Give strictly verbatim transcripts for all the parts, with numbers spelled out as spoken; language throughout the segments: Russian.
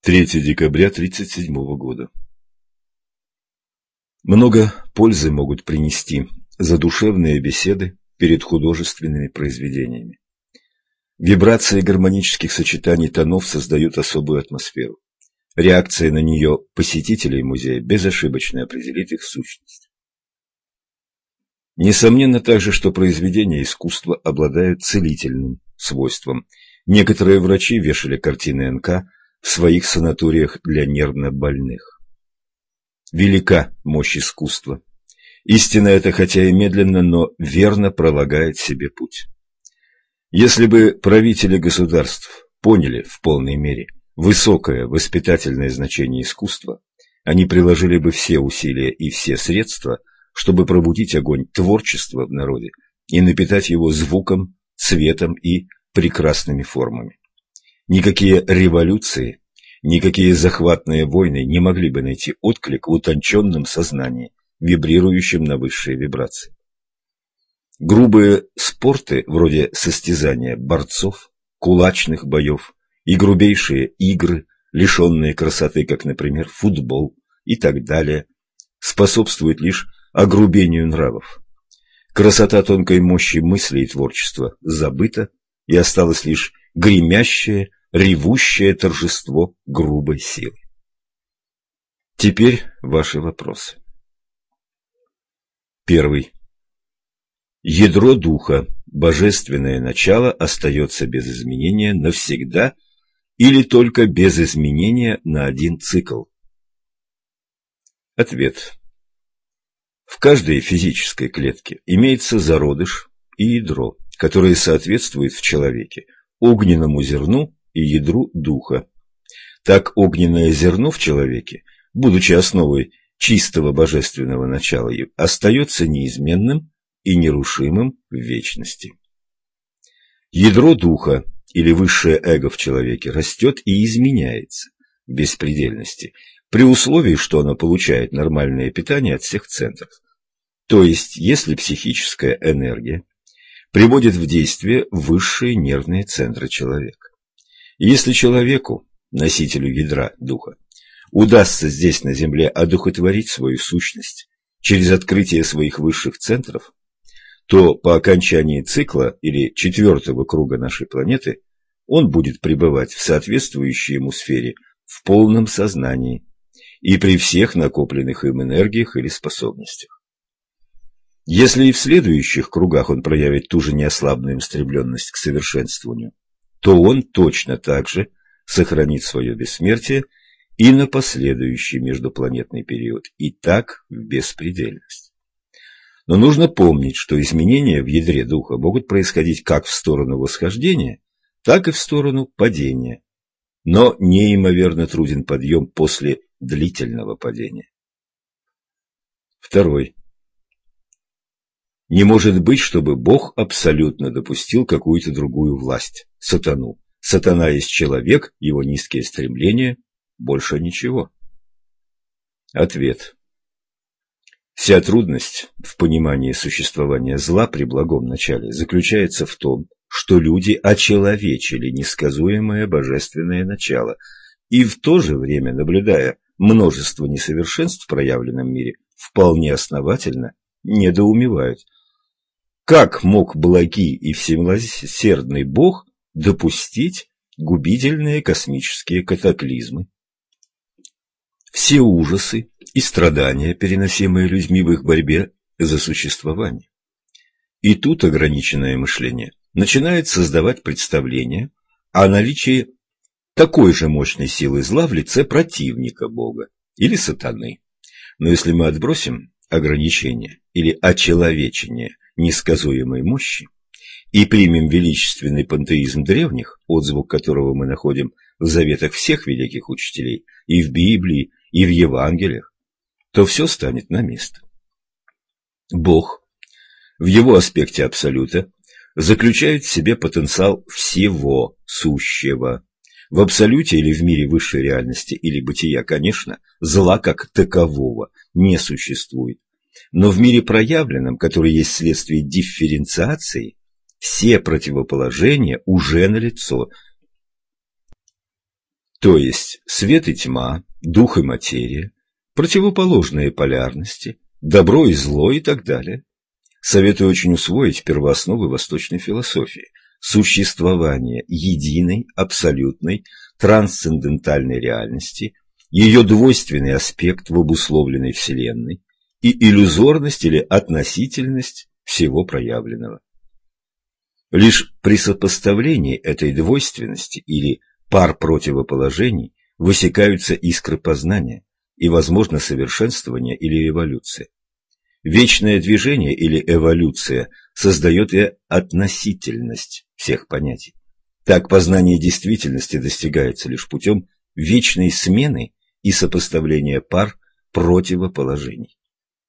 третьего декабря тысяча девятьсот тридцать седьмого года. Много пользы могут принести задушевные беседы перед художественными произведениями. Вибрации гармонических сочетаний тонов создают особую атмосферу. Реакция на нее посетителей музея безошибочно определит их сущность. Несомненно также, что произведения искусства обладают целительным свойством. Некоторые врачи вешали картины эн ка в своих санаториях для нервнобольных. Велика мощь искусства. Истина эта, хотя и медленно, но верно пролагает себе путь. Если бы правители государств поняли в полной мере высокое воспитательное значение искусства, они приложили бы все усилия и все средства, чтобы пробудить огонь творчества в народе и напитать его звуком, цветом и прекрасными формами. Никакие революции, никакие захватные войны не могли бы найти отклик в утонченном сознании, вибрирующем на высшие вибрации. Грубые спорты, вроде состязания борцов, кулачных боев и грубейшие игры, лишенные красоты, как, например, футбол и так далее, способствуют лишь огрубению нравов. Красота тонкой мощи мысли и творчества забыта, и осталось лишь гремящее, ревущее торжество грубой силы. Теперь ваши вопросы. Первый. Ядро духа, божественное начало, остается без изменения навсегда или только без изменения на один цикл? Ответ. В каждой физической клетке имеется зародыш и ядро, которые соответствуют в человеке огненному зерну и ядру духа. Так огненное зерно в человеке, будучи основой чистого божественного начала, остается неизменным и нерушимым в вечности. Ядро духа или высшее эго в человеке растет и изменяется в беспредельности, при условии, что оно получает нормальное питание от всех центров. То есть, если психическая энергия приводит в действие высшие нервные центры человека. И если человеку, носителю ядра духа, удастся здесь на Земле одухотворить свою сущность через открытие своих высших центров, то по окончании цикла или четвертого круга нашей планеты он будет пребывать в соответствующей ему сфере в полном сознании и при всех накопленных им энергиях или способностях. Если и в следующих кругах он проявит ту же неослабную стремленность к совершенствованию, то он точно так же сохранит свое бессмертие и на последующий междупланетный период, и так в беспредельность. Но нужно помнить, что изменения в ядре духа могут происходить как в сторону восхождения, так и в сторону падения. Но неимоверно труден подъем после длительного падения. Второй. Не может быть, чтобы Бог абсолютно допустил какую-то другую власть, сатану. Сатана есть человек, его низкие стремления, больше ничего. Ответ. Вся трудность в понимании существования зла при благом начале заключается в том, что люди очеловечили несказуемое божественное начало и в то же время, наблюдая множество несовершенств в проявленном мире, вполне основательно недоумевают. Как мог благий и всемилосердный Бог допустить губительные космические катаклизмы? Все ужасы и страдания, переносимые людьми в их борьбе за существование. И тут ограниченное мышление начинает создавать представление о наличии такой же мощной силы зла в лице противника Бога или сатаны. Но если мы отбросим ограничение или очеловечение несказуемой мощи и примем величественный пантеизм древних, отзвук которого мы находим в заветах всех великих учителей и в Библии, и в Евангелиях, то все станет на место. Бог в его аспекте абсолюта заключает в себе потенциал всего сущего. В абсолюте или в мире высшей реальности или бытия, конечно, зла как такового не существует. Но в мире проявленном, который есть следствие дифференциации, все противоположения уже налицо. То есть свет и тьма, дух и материя, противоположные полярности, добро и зло и так далее. Советую очень усвоить первоосновы восточной философии, существование единой, абсолютной, трансцендентальной реальности, ее двойственный аспект в обусловленной Вселенной и иллюзорность или относительность всего проявленного. Лишь при сопоставлении этой двойственности или пар противоположений высекаются искры познания и возможно совершенствование или эволюция. Вечное движение или эволюция создает и относительность всех понятий. Так познание действительности достигается лишь путем вечной смены и сопоставления пар противоположений.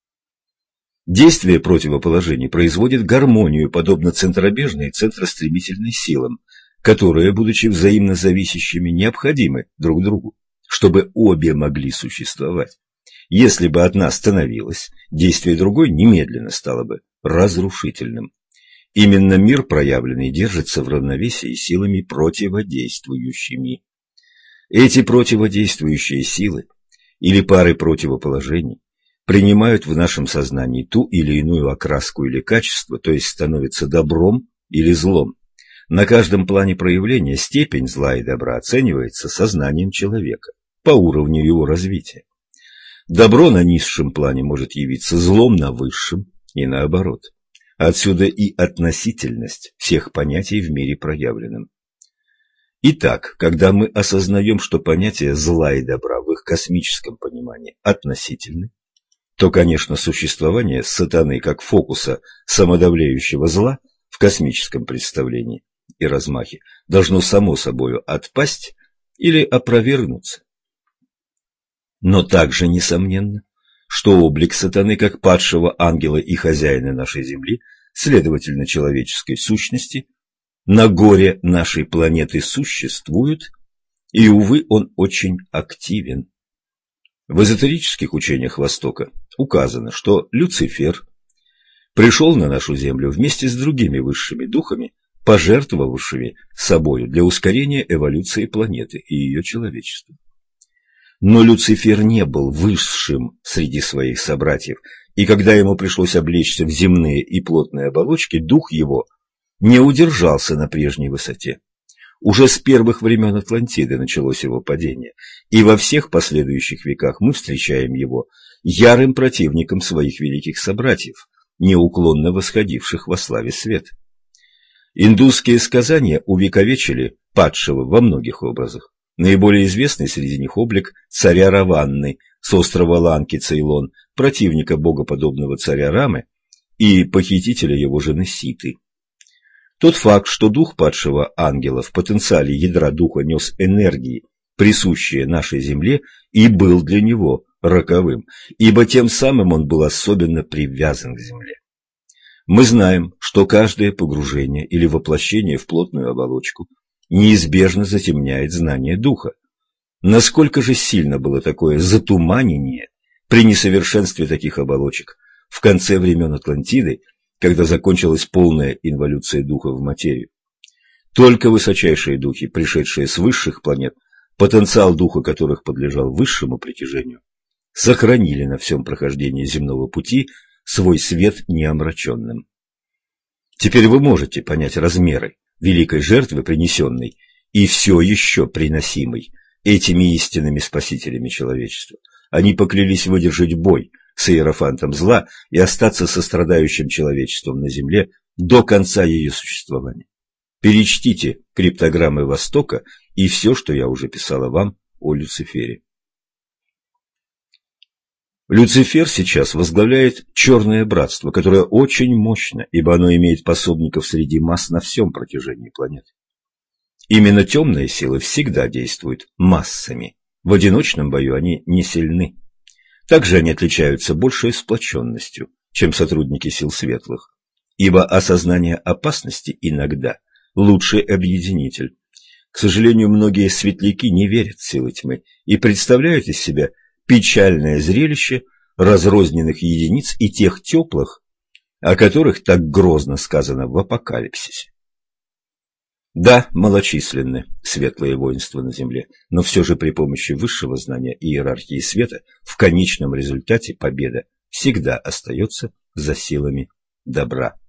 Действие противоположений производит гармонию, подобно центробежной и центростремительной силам, которые, будучи взаимно зависящими, необходимы друг другу, чтобы обе могли существовать. Если бы одна становилась, действие другой немедленно стало бы разрушительным. Именно мир проявленный держится в равновесии силами противодействующими. Эти противодействующие силы или пары противоположений принимают в нашем сознании ту или иную окраску или качество, то есть становятся добром или злом. На каждом плане проявления степень зла и добра оценивается сознанием человека по уровню его развития. Добро на низшем плане может явиться злом на высшем и наоборот. Отсюда и относительность всех понятий в мире проявленном. Итак, когда мы осознаем, что понятия зла и добра в их космическом понимании относительны, то, конечно, существование сатаны как фокуса самодавляющего зла в космическом представлении и размахе должно само собою отпасть или опровергнуться. Но также несомненно, что облик сатаны как падшего ангела и хозяина нашей земли, следовательно, человеческой сущности, на горе нашей планеты существует, и, увы, он очень активен. В эзотерических учениях Востока указано, что Люцифер пришел на нашу землю вместе с другими высшими духами, пожертвовавшими собою для ускорения эволюции планеты и ее человечества. Но Люцифер не был высшим среди своих собратьев, и когда ему пришлось облечься в земные и плотные оболочки, дух его не удержался на прежней высоте. Уже с первых времен Атлантиды началось его падение, и во всех последующих веках мы встречаем его ярым противником своих великих собратьев, неуклонно восходивших во славе света. Индусские сказания увековечили падшего во многих образах. Наиболее известный среди них облик царя Раванны с острова Ланки, Цейлон, противника богоподобного царя Рамы и похитителя его жены Ситы. Тот факт, что дух падшего ангела в потенциале ядра духа нес энергии, присущие нашей Земле, и был для него роковым, ибо тем самым он был особенно привязан к Земле. Мы знаем, что каждое погружение или воплощение в плотную оболочку неизбежно затемняет знание духа. Насколько же сильно было такое затуманение при несовершенстве таких оболочек в конце времен Атлантиды, когда закончилась полная инволюция духа в материю. Только высочайшие духи, пришедшие с высших планет, потенциал духа которых подлежал высшему притяжению, сохранили на всем прохождении земного пути свой свет неомраченным. Теперь вы можете понять размеры великой жертвы, принесенной и все еще приносимой этими истинными спасителями человечества. Они поклялись выдержать бой с иерофантом зла и остаться сострадающим человечеством на земле до конца ее существования. Перечтите криптограммы Востока и все, что я уже писала вам о Люцифере. Люцифер сейчас возглавляет Черное Братство, которое очень мощно, ибо оно имеет пособников среди масс на всем протяжении планеты. Именно темные силы всегда действуют массами. В одиночном бою они не сильны. Также они отличаются большей сплоченностью, чем сотрудники сил светлых, ибо осознание опасности иногда лучший объединитель. К сожалению, многие светляки не верят в силы тьмы и представляют из себя печальное зрелище разрозненных единиц и тех теплых, о которых так грозно сказано в Апокалипсисе. Да, малочисленны светлые воинства на земле, но все же при помощи высшего знания и иерархии света в конечном результате победа всегда остается за силами добра.